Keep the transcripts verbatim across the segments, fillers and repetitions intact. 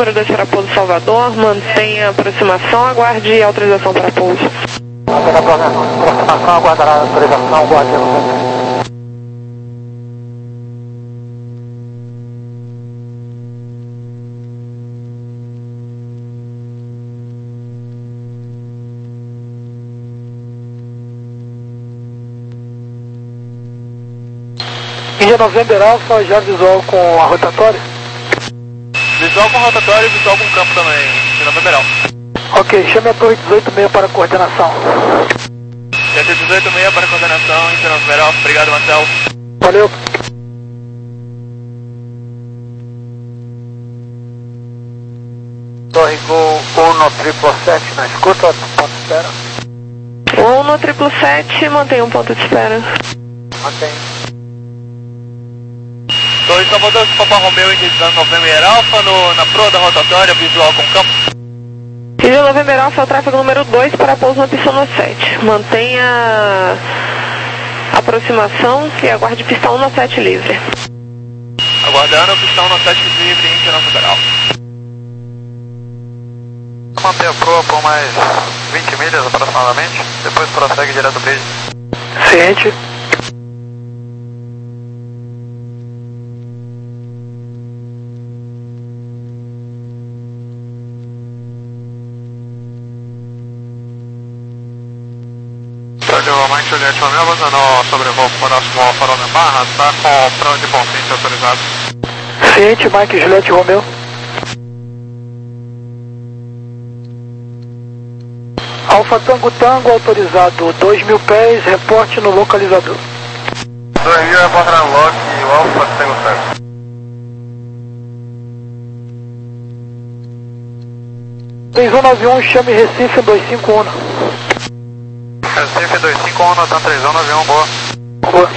número dois para pouso Salvador, mantenha aproximação, aguarde autorização para pouso. Mantenha aproximação, aguardará autorização, aguarde autorização. Índia November Alpha, já visual com a rotatória? Visual com rotatória e visual com campo também, Índia November Alpha. Ok, chame a torre dezoito seis para coordenação. Centro dezoito seis para coordenação, Índia November Alpha, obrigado Marcelo. Valeu. Torre Gol um triple sete na escuta, ponto de espera. um no triple sete, mantenha um ponto de espera. Mantém. Torre Salvador, Papa Romeo, Índia November Alpha, no, na proa da rotatória, visual com campo. Índia November Alpha, o tráfego número dois para pouso na pista no sete. Mantenha aproximação e aguarde pista um no sete livre. Aguardando, pista um no sete livre, Índia November Alpha. Manter a proa por mais vinte milhas aproximadamente, depois prossegue direto bridge. Ciente. Mike Juliette Romeo abandonou sobrevoo próximo ao farol da Barra, está com o plano de Bonfim autorizado. Ciente, Mike Juliette Romeo. Alfa Tango Tango autorizado, dois mil pés, reporte no localizador. dois mil é borda lock e o Alfa Tango Tango. três um nove um, chame Recife dois cinco um. Recife dois cinco um, notando três um nove um, boa. Boa.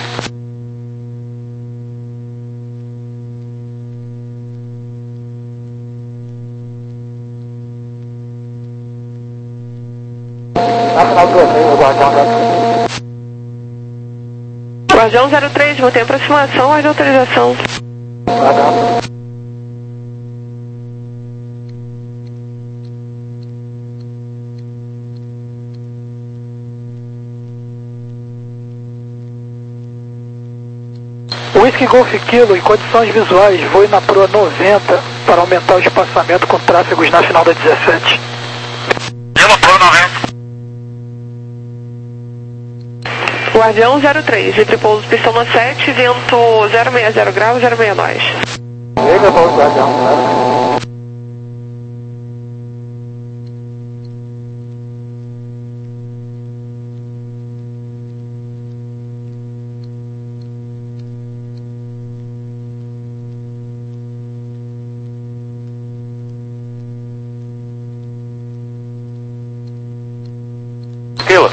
Na final do torneio, o Guardião zero três. Guardião zero três, mantém aproximação, aguarde autorização. Guardião. Whisky Golf Kilo, em condições visuais, voe na proa noventa para aumentar o espaçamento com tráfegos na final da dezessete. Pela proa noventa. Guardião zero três, livre pouso pistão no sete, vento zero seis zero graus, zero seis nós. Liga, pouso Guardião. Pila.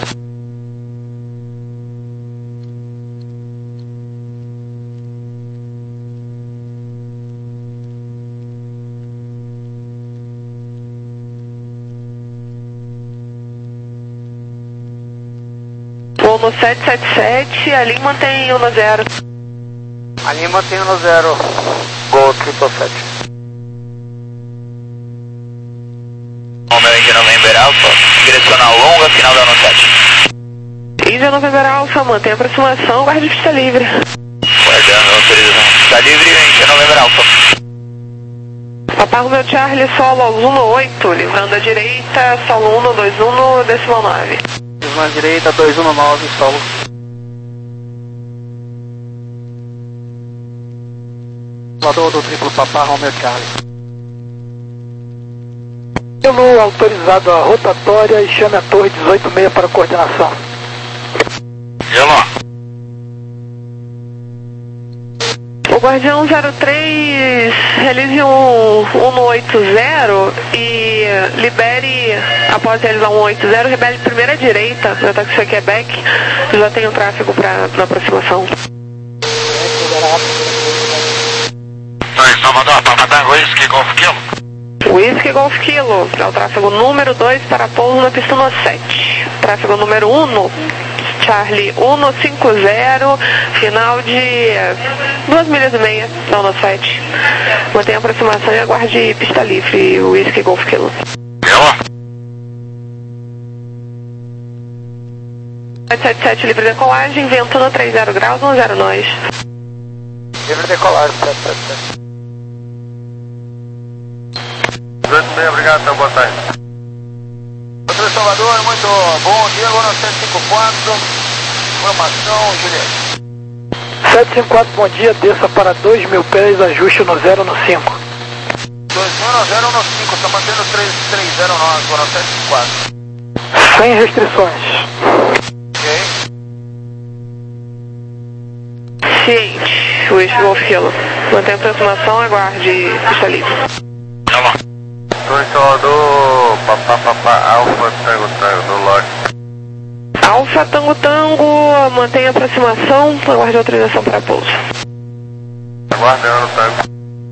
Vou no sete sete sete, a linha mantém um no zero. A linha mantém um no zero. Gol triple sete. Romeo, Índia November Alpha, direcional longa, final da sete. Índia November Alpha, mantém aproximação, guarde pista livre. Guardando autorização. Pista livre, Índia November Alpha. Papa Romeo Charlie, solo aos um no oito, livrando a direita, solo um no dois um no decimal nove. Na direita, dois um nove, solo. Voador do triplo Papa Romeo Charlie. Pelo autorizado a rotatória e chame a torre dezoito seis para coordenação. Gelo. O Guardião zero três, realize um um no oito zero e libere, após realizar um oito zero, libere primeira direita, no ataque isso aqui é back, já tem o tráfego para na aproximação. Torre Salvador, Papa Tango, Whisky Golf Kilo. Whisky Golf Kilo, é o tráfego número dois para pouso na pista no sete. Tráfego número um no Charlie um cinco zero, final de duas milhas e meia da U N O sete. Mantenha a aproximação e aguarde pista livre, Whisky Golf Kilo. sete sete sete, livre decolagem, ventando trinta graus, um zero nós. Livre decolagem, sete sete sete. dezoito e meia, obrigado, então, boa tarde. Doutor Salvador, muito bom dia, agora sete cinco quatro, informação, Juliette. sete cinco quatro, bom dia, desça para dois mil pés, ajuste no zero no cinco. dois mil no zero no cinco, está mantendo três três zero nove, agora sete cinco quatro. Sem restrições. Ok. Ciente, Whisky Golf Kilo. Mantenha a aproximação, aguarde pista livre. Doutor Salvador, papá, papá, Alfa, Tango, Tango, no lote. Alfa Tango Tango, mantenha a aproximação, aguarde autorização para pouso. Aguardando, Tango.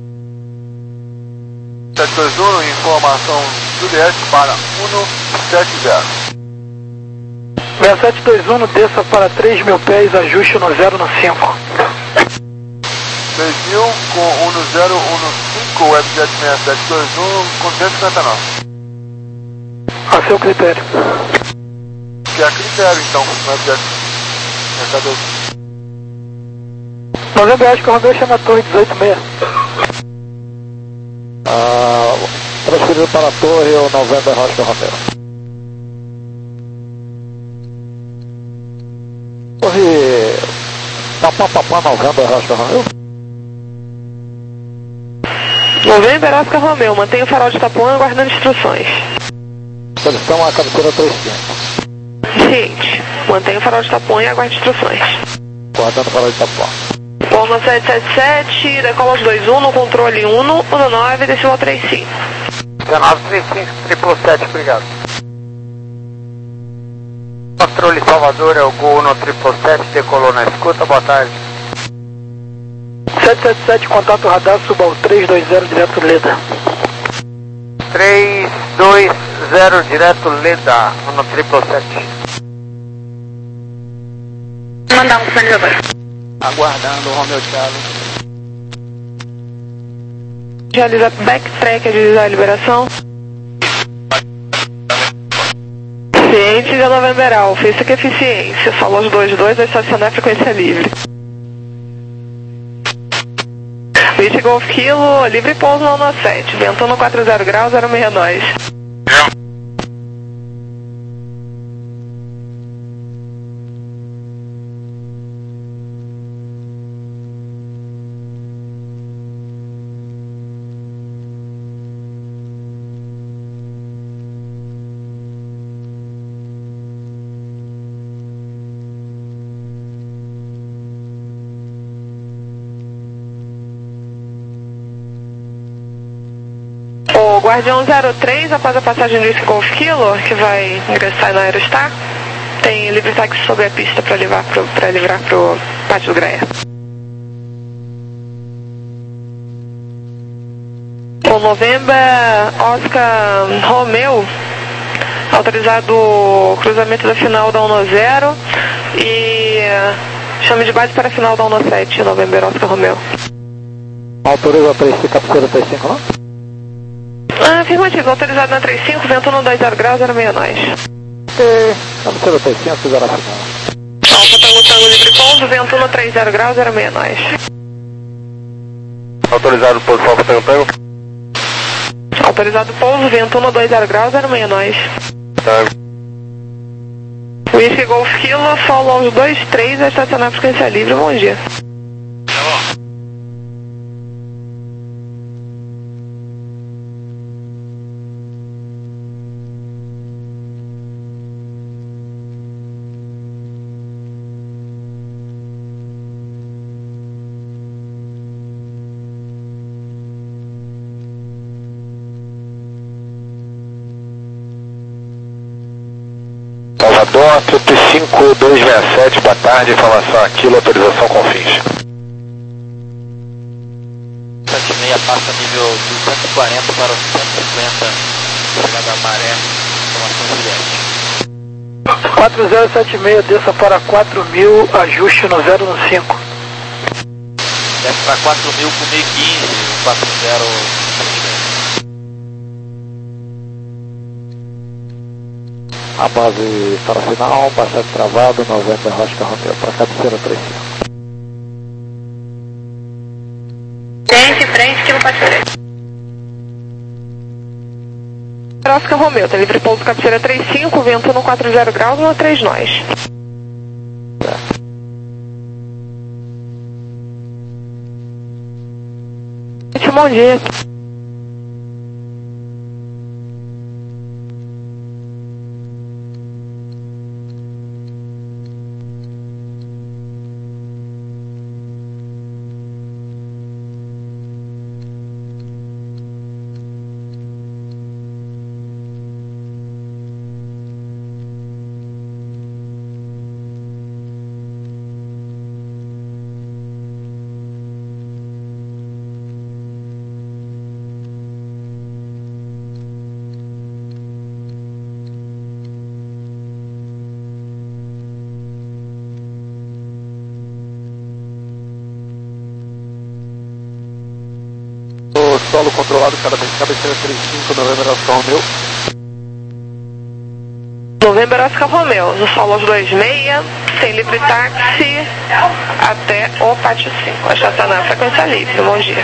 sete dois um, informação Juliette para um sete zero. seis sete dois um, desça para três mil pés, ajuste no zero no cinco. três mil com um no zero, um no cinco, Webjet seis sete dois um, com duzentos e cinquenta nove. A seu critério. Que é critério, então, Webjet seis sete dois um. Novembro, acho que o Romeu chama a torre dezoito e meia. Ah, transferido para a torre, o Novembro Rocha Romeu. Torre... Papá, papá, Novembro Rocha Romeu. Novembro Oscar Romeu, mantenha o farol de Itapuã aguardando instruções. Posição a cabeceira três cinco. Ciente, mantenha o farol de Itapuã e aguarde instruções. Guardando para o Itapuã. Polo sete sete sete, decola os dois um no controle um no um nove, decimal três cinco. dezenove trinta e cinco, triplo sete, obrigado. Controle Salvador, é o Gol no triplo sete, decolou na escuta, boa tarde. sete sete sete, contato radar, suba ao três dois zero, direto Leda. três dois zero, direto Leda, no triplo sete. Mandar um sinalizador. Aguardando o Romeu Charlie. Realiza backtrack, agilizar a liberação. Ciente da November Alfa, isso aqui é eficiência. Falou os dois dois, vai estacionar a frequência livre. Whisky Golf Kilo, livre pouso no U N O sete, ventando quatro zero graus, zero seis nós. O Guardião zero três, após a passagem do Whisky Golf Kilo, que vai ingressar na Aerostar, tem livre táxi sobre a pista para livrar pro, para livrar pro Pátio do Graia. O November Oscar Romeu, autorizado cruzamento da final da U N O zero e chame de base para a final da U N O sete, November Oscar Romeu. Autoriza três cinco, cabeceira três cinco, não? Ah, afirmativo, autorizado na trinta e cinco, vento no dois zero graus, zero seis nós. Ok, cabeceira três cinco, fizeram a final. Alfa Tango Tango livre pouso, vento no três zero graus, zero seis nós. Autorizado pouso Alfa Tango Tango. Autorizado pouso, vento no dois zero graus, zero seis nós. Tango. Whisky Golf Kilo, solo aos dois três, vai estacionar a frequência livre, bom dia. Salvador, trinta e cinco, dois seis sete, boa tarde, informação aquilo, autorização com fins. sete seis passa nível duzentos e quarenta para o cento e cinquenta, chegada a maré, informação Juliette. quatro zero sete seis, desça para quatro mil, ajuste no zero um cinco. Desce para quatro mil com mil e quinze, quatro zero sete seis. A base para final, bastante travado, noventa Oscar Romeo, para cabeceira três cinco. Frente, frente, que não pode ser. Oscar Romeo, tá livre pouso cabeceira três cinco, vento no quatro zero graus, no três nós. É. Bom dia. Solo controlado, cabeceira três cinco, November Oscar Romeo. November Oscar Romeo, no solo aos dois seis, sem livre táxi, até o pátio cinco. A estacionar a frequência livre, bom dia.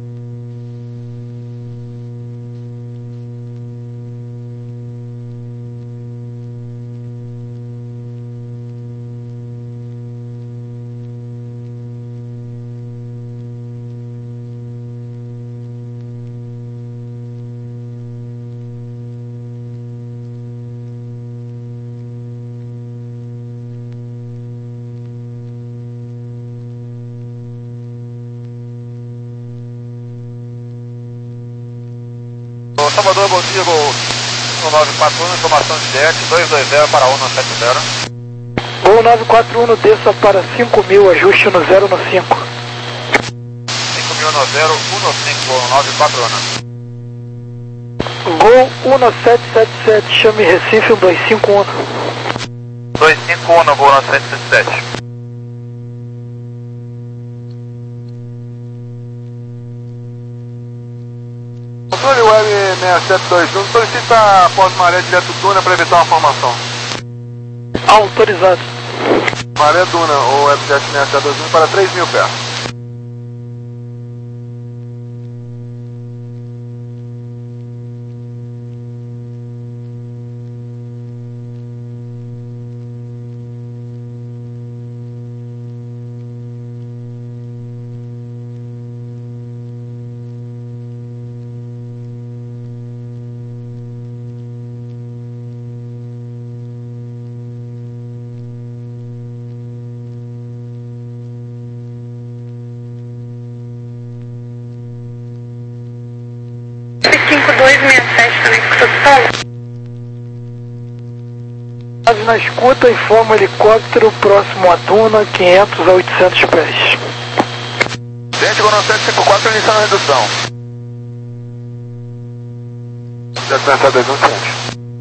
Salvador, bom dia, Gol um nove quatro um, informação de jet, dois dois zero para um sete zero. Gol nove quatro um, desça para cinco mil, ajuste no zero no cinco. cinco mil no zero, um no cinco, Gol nove quatro um. Gol um sete sete sete, chame Recife um dois cinco um. dois cinco um, Gol nove sete sete sete. Controle web seis sete dois um, solicita após maré direto Duna para evitar uma formação. Autorizado. Maré Duna ou webjet seis sete dois um para três mil pés. cinco dois seis sete também, escuta. Base na escuta, informa helicóptero próximo a Duna, quinhentos a oitocentos pés. Gente, Gol nove sete cinco quatro, iniciando a redução. seis sete dois um, ciente.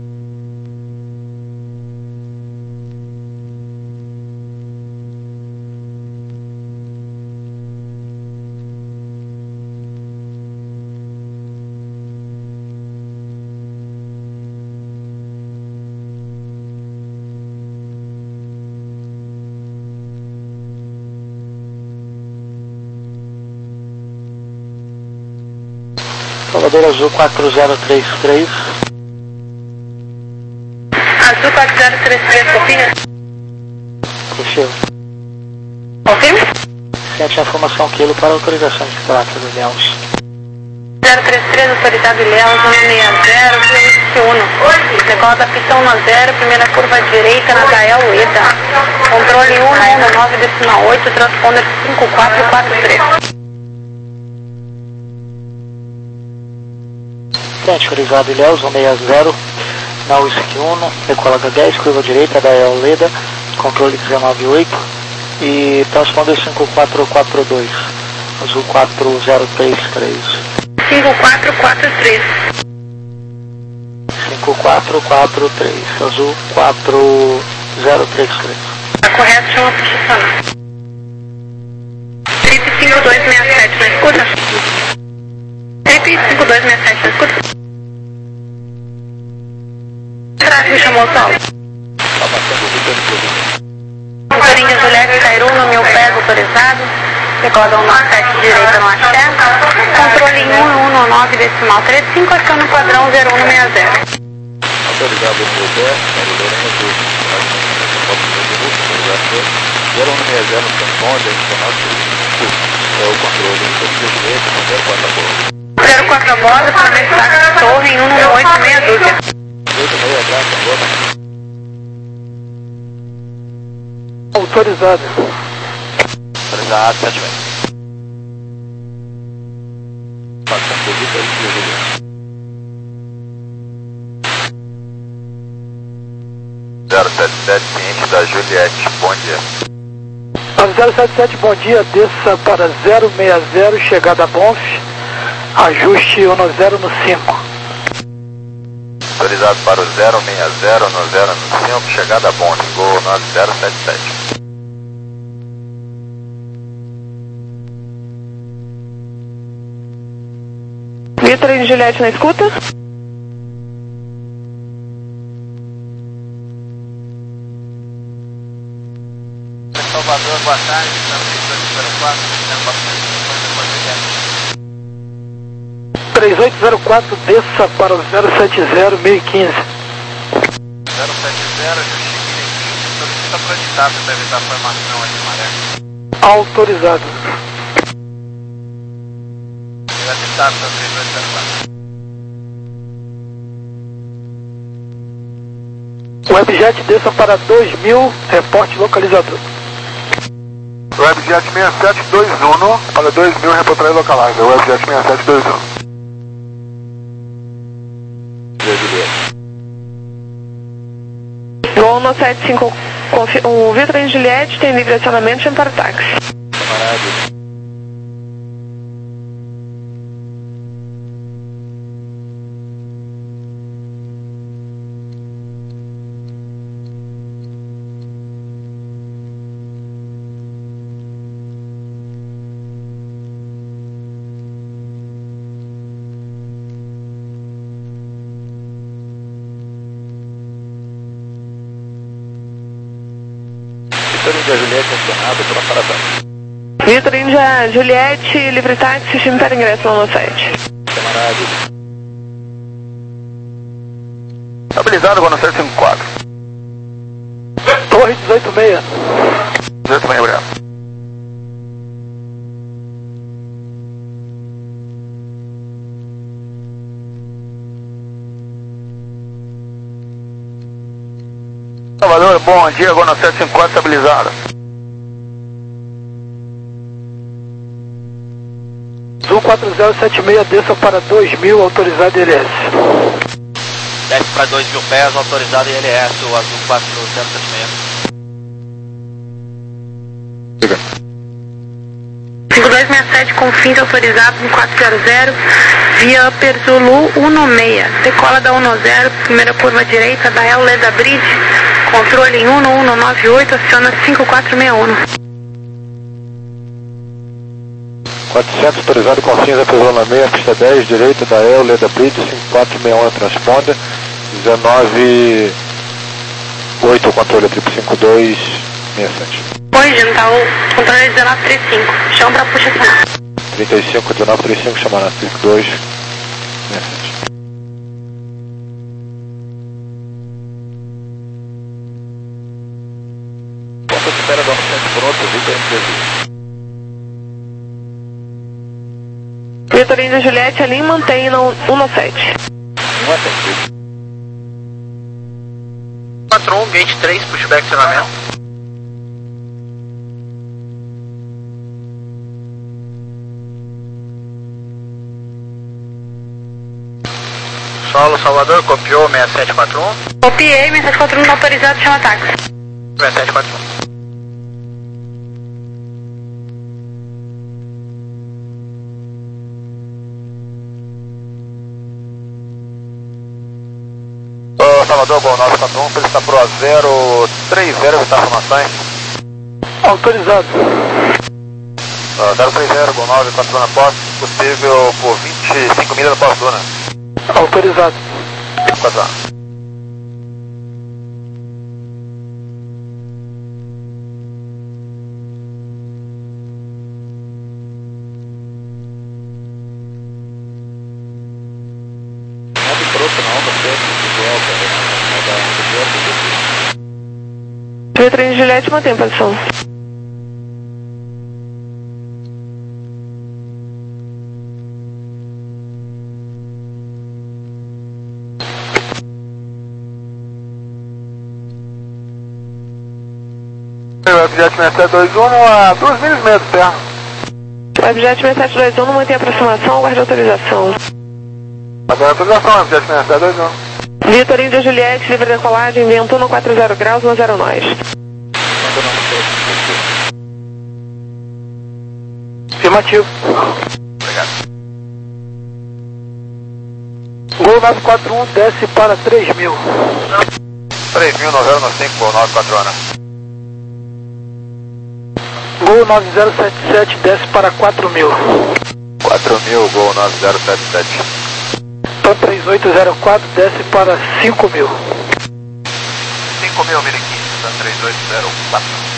Salvador Azul quatro zero três três. Azul quatro zero três três, confirma? Confirma. Confirma? Sente a informação quilo para autorização de placa do Ilhéus. zero três três, autorizado Ilhéus, um seis zero, vinte um. Decola da pista um zero, primeira curva direita na Gael Ueda. Controle um um nove decimal oito, transponder cinco quatro quatro três. Frente, autorizado Ilhéus, um seis zero, na Whisky um, decola H dez, curva direita da Eoleda, controle dezenove oito e transponder cinco quatro quatro dois, Azul quatro zero três três. cinco quatro quatro três. cinco cinco quatro quatro três, Azul quatro zero três três. Tá correto, chama para estacionar. Trip cinco dois seis sete na escuta? Trip cinco dois seis sete na escuta? Tráfego chamou o solo. Tá passando o Vitor no Coringa Juliette, Cairu, no meu pé autorizado. Decola um nove sete direita no axé. Controle em um um nove decimal três cinco, aciona o padrão zero um seis zero. Autorizado no meu pé, Lorena Azul. zero um seis zero, responde, adicional é o controle, então direito, zero quatro a bordo. zero quatro a bordo, para mensagem torre em um um oito meia dúzia. oito meia atrás, a bordo. Autorizado. Autorizado, sete metros. Passando o Vitor e o Juliette. zero sete sete, ciente da Juliette, bom dia. zero sete sete, bom dia, desça para zero seis zero, chegada a Bonf, ajuste um zero no cinco. Autorizado para o zero seis zero no zero no cinco, chegada a Bonde, Gol nove zero sete sete. Vitor e Juliette na escuta? Salvador, boa tarde, estamos em dois zero quatro, três oito zero quatro, desça para o zero sete zero, mil e quinze. zero sete zero, solicita para editar para evitar a formação aqui, Maré. Autorizado. Editar para três oito zero quatro. Webjet desça para dois mil, reporte localizador. Webjet seis sete dois um para dois mil, reportar localizer. Webjet seis sete dois um. Gol no sete cinco, o Vitor e Juliette tem livre acionamento, chama para o táxi. Camarada. Vitor Índia Juliette acionado, pronto para táxi. Vitor Índia Juliette, livre táxi, chama para ingresso no site. Camarada. Estabilizado, Gol no sete cinco quatro. Torre dezoito seis. dezoito seis, obrigado. Salvador, bom dia, Gol no sete cinco quatro, estabilizado. Azul quatro zero sete seis, desça para dois mil, autorizado I L S. Desce para dois mil pés, autorizado I L S, o Azul quatro zero sete seis. cinco dois seis sete, com fins autorizados em quatro zero zero, via Upper Zulu um seis. Decola da um zero, primeira curva direita da El Leda Bridge, controle em um um nove oito, aciona cinco quatro seis um. quatrocentos, autorizado com fins, apesar na meia, pista dez, direita da El, Leda Bridge, cinco quatro seis um, transponder, dezenove oito, controle triplo cinco dois seis sete. Oi, Gental, controle dezenove trinta e cinco, chão para puxa acionar. trinta e cinco, dezenove trinta e cinco, chamando triplo dois seis sete. Ponto de espera do anunciante pronto, Vitor Índia. Vitor Índia Juliette, ali mantém no um sete. Um atento. quatro um, gate três, pushback acionamento. Solo Salvador, copiou seis sete quatro um. Copiei, seis sete quatro um, autorizado, chama táxi. seis sete quatro um. Salvador, Gol nove quatro um, ele está pro A zero três zero, evitar informações. Autorizado. Uh, zero três zero, Gol nove quatro um na posse, possível por vinte e cinco milhas da posse Duna. Autorizado. quatro um. Vitor de Juliette, mantém a posição. Webjet seis sete dois um a duas milhas e meia do terra. Webjet seis sete dois um, não mantém a aproximação, aguarde autorização. Aguarde autorização, Webjet seis sete dois um. Vitor de Juliette, livre decolagem, vento no quatro zero graus, um zero nós. Afirmativo. Obrigado. Gol nove quatro um, desce para três mil. três mil, nove zero cinco, Gol nove quatro um. Gol nove zero sete sete, desce para quatro mil. quatro mil, Gol nove zero sete sete. Pan três oito zero quatro, desce para cinco mil. cinco mil, mil e quinze, Pan três oito zero quatro.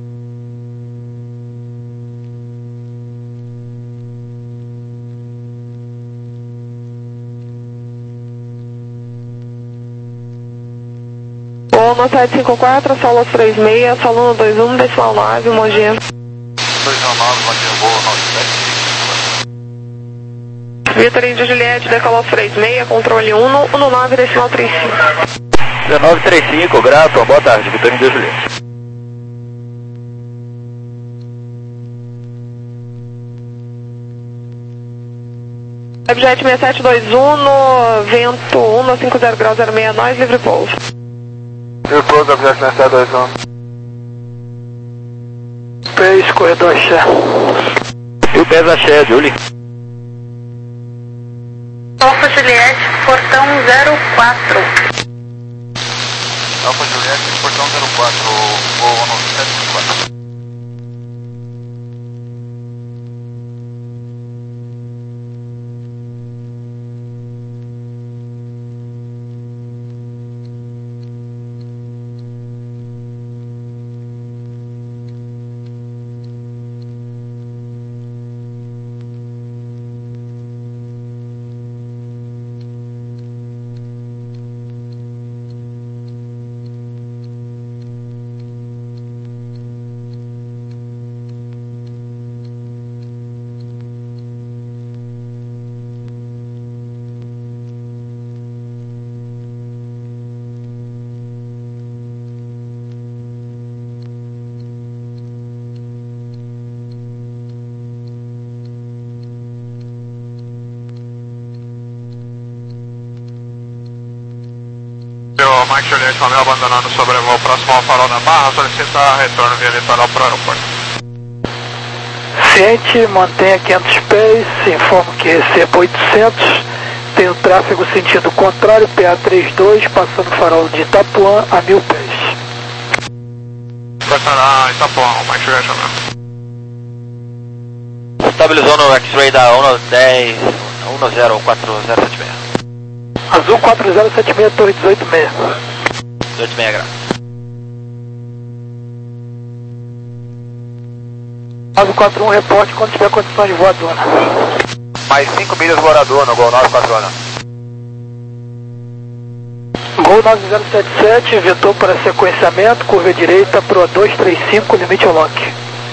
Ono sete cinco quatro, Solo três seis, Solo um dois um, decimal nove, Mogi. dois um nove, Mogi, Gol nove sete. Vitor de Juliette, decolou três seis, controle um, um nove, decimal trinta e cinco. dezenove trinta e cinco, Graton, boa tarde, Vitor de Juliette. Webjet seis sete dois um, no vento um no cinco zero graus zero seis nós, livre pouso. Livre pouso, Webjet seis sete dois um. Pés, corredor Axé. E o Pés Axé, Julie. Alfa Juliette, portão zero quatro. Alfa Juliette, portão zero quatro, Gol nove sete quatro. O Mike Juliette, Romeo abandonando sobrevoo próximo ao farol da Barra, solicita retorno via litoral para o aeroporto. Ciente, mantenha quinhentos pés, informo que recebo oitocentos, tem o tráfego sentido contrário, P A trinta e dois, passando o farol de Itapuã a mil pés. Passará Itapuã, o Mike Juliette, Romeo. Estabilizou no X-Ray da um dez, um zero quatro zero sete seis. Azul quatro zero sete seis, torre dezoito seis. dezoito seis graus. nove quatro um, reporte quando tiver condições de voadora. Mais cinco milhas voador no Gol nove quatro um. Gol nove zero sete sete, vetor para sequenciamento, curva direita, Pro dois três cinco, limite ao lock.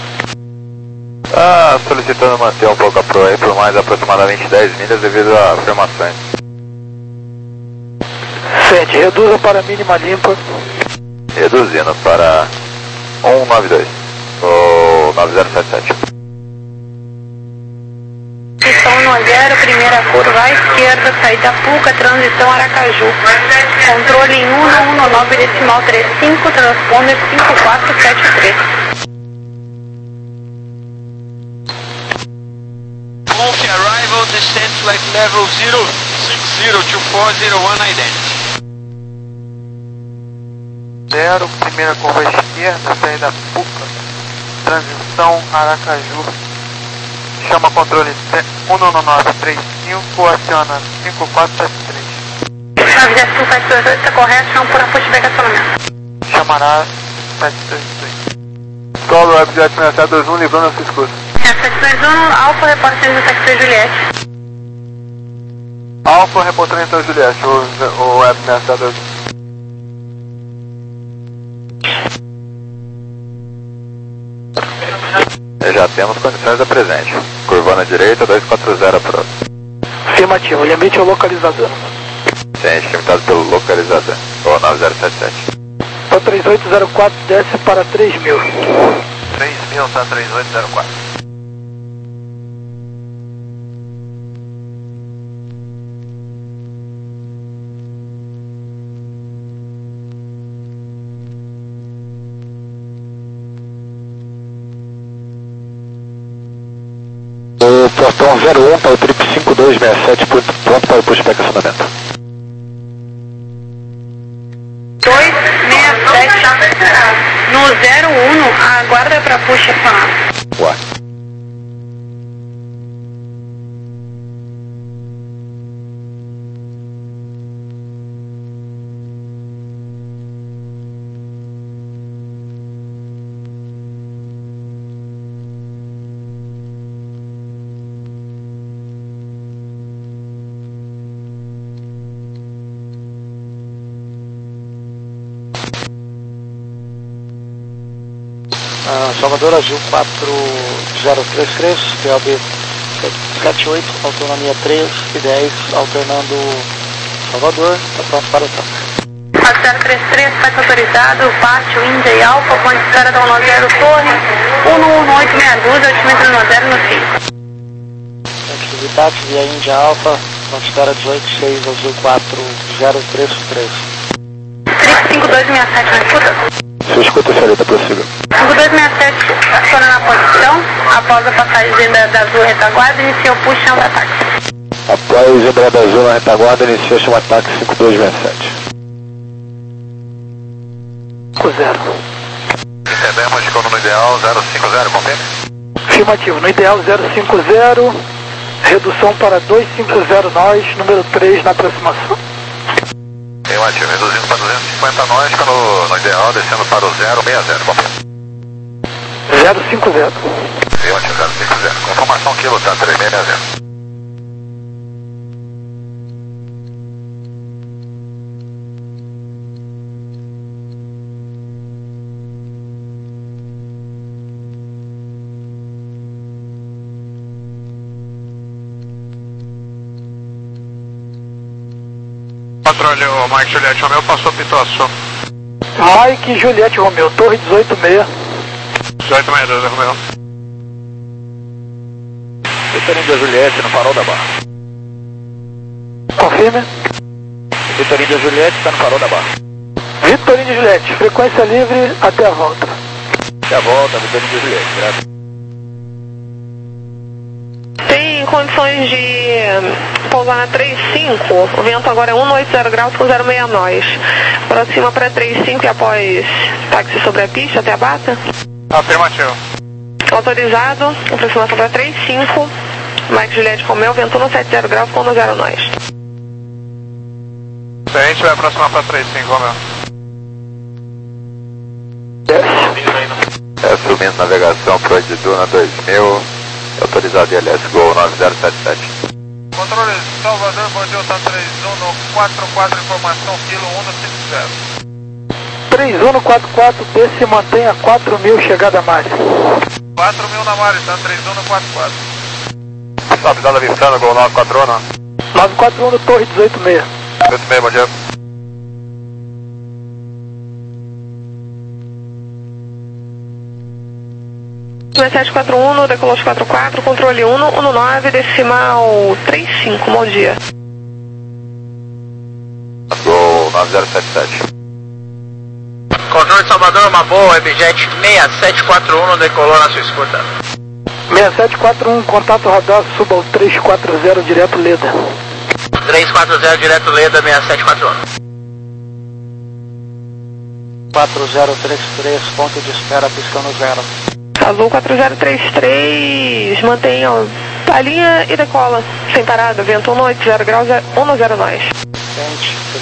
Ah, solicitando manter um pouco a Pro aí por mais aproximadamente dez milhas devido a afirmações. Sente, reduza para mínima limpa. Reduzindo para um nove dois, ou nove zero sete sete. Transição no zero, primeira curva à esquerda, saída Puca, transição Aracaju. Controle em um um nove decimal trinta e cinco, transponder cinco quatro sete três. Conf arrival, descent flight level zero six zero two four zero one identity. zero, primeira curva à esquerda, saída Puca, transição Aracaju. Chama controle um nove nove três cinco, aciona cinco quatro sete três. nove zero cinco sete dois oito, está correto, chama por apoio de estacionamento. Chamará sete dois dois. Solo Webjet sete sete dois um, livrando a sua escuta. sete dois um, Alfa, reporte do sete três Juliette. Alfa, reportando então Juliette, o, o Web sete sete dois um. Já temos condições da presente. Curvando à direita, dois quatro zero próximo. Afirmativo, limite ao localizador. Ciente, limitado pelo localizador. Ou nove zero sete sete. Então três oito zero quatro desce para três mil. três mil, tá três oito zero quatro. O portão zero um para o trip cinco dois seis sete, pronto para o push para estacionamento. dois seis sete, no zero um, aguarda para push estacionamento. Uai. Uh, Salvador Azul quatro zero três três, P L B sete oito, autonomia três e dez, alternando Salvador, está pronto para o toque. quatro zero três três, parte autorizado, pátio Índia e Alfa, ponte de espera da um nove zero Torre, um um oito seis dois, altimetro um zero no cinco. Atividade via Índia Alfa, ponte de espera dezoito seis, Azul quatro zero três três. Trip cinco dois seis sete, na escuta? Se eu escuto, senhorita, prossiga. cinco dois seis sete, aciona na posição, após a passagem da, da Azul retaguarda, inicia o push chama ataque. Após Embraer Azul na retaguarda, inicia chama ataque cinco dois seis sete. zero. Recebemos com o número ideal zero cinco zero, confirme? Afirmativo, no ideal zero cinco zero, redução para dois cinco zero nós, número três na aproximação. Afirmativo, reduzindo para duzentos e cinquenta nós, no, no ideal, descendo para o zero seis zero, confirme? zero cinco zero. Afirmativo, zero cinco zero. Confirmação quilo, tá, três seis zero. Controle, o Mike Juliette Romeu passou Pituaçu. Mike Juliette Romeu, torre dezoito seis. dezoito seis dois, Romeu. Vitorino da Juliette no farol da Barra. Confirme. Vitorino da Juliette está no farol da Barra. Vitorino de Juliette, frequência livre até a volta. Até a volta, Vitorino da Juliette, graças. Tem condições de pousar na três cinco, o vento agora é um oito zero graus com zero seis nós. Aproxima para três cinco e após táxi sobre a pista até a bata. Afirmativo. Autorizado, aproximação para três cinco, Mike Juliette Romeu, vento no sete zero graus com zero nós. A gente vai aproximar para três cinco, Romeu. É, subindo navegação para o Ediduna dois mil, autorizado I L S Gol nove zero sete sete. Controle Salvador, Bordeu, tá três um no quatro quatro, informação, quilo um no cinco zero. três um no quatro quatro, desce e mantenha quatro mil, chegada a máxima. quatro mil na Mari, tá três um no quatro quatro. Estabilizado avistando, Gol nove quatro um, nove quatro um no torre dezoito seis. dezoito seis, bom dia. sete quatro um no decolagem quatro quatro, controle um no um nove, decimal três cinco, bom dia. Gol nove zero sete sete. Controle Salvador, uma boa, Webjet seis sete quatro um, decolou na sua escuta. seis sete quatro um, contato radar, suba ao três quatro zero, direto Leda. três quatro zero, direto Leda, seis sete quatro um. quatro zero três três, ponto de espera, piscando zero. Azul quatro zero três três, mantenha a linha e decola, sem parada, vento um oito zero graus, um zero nós. Gente,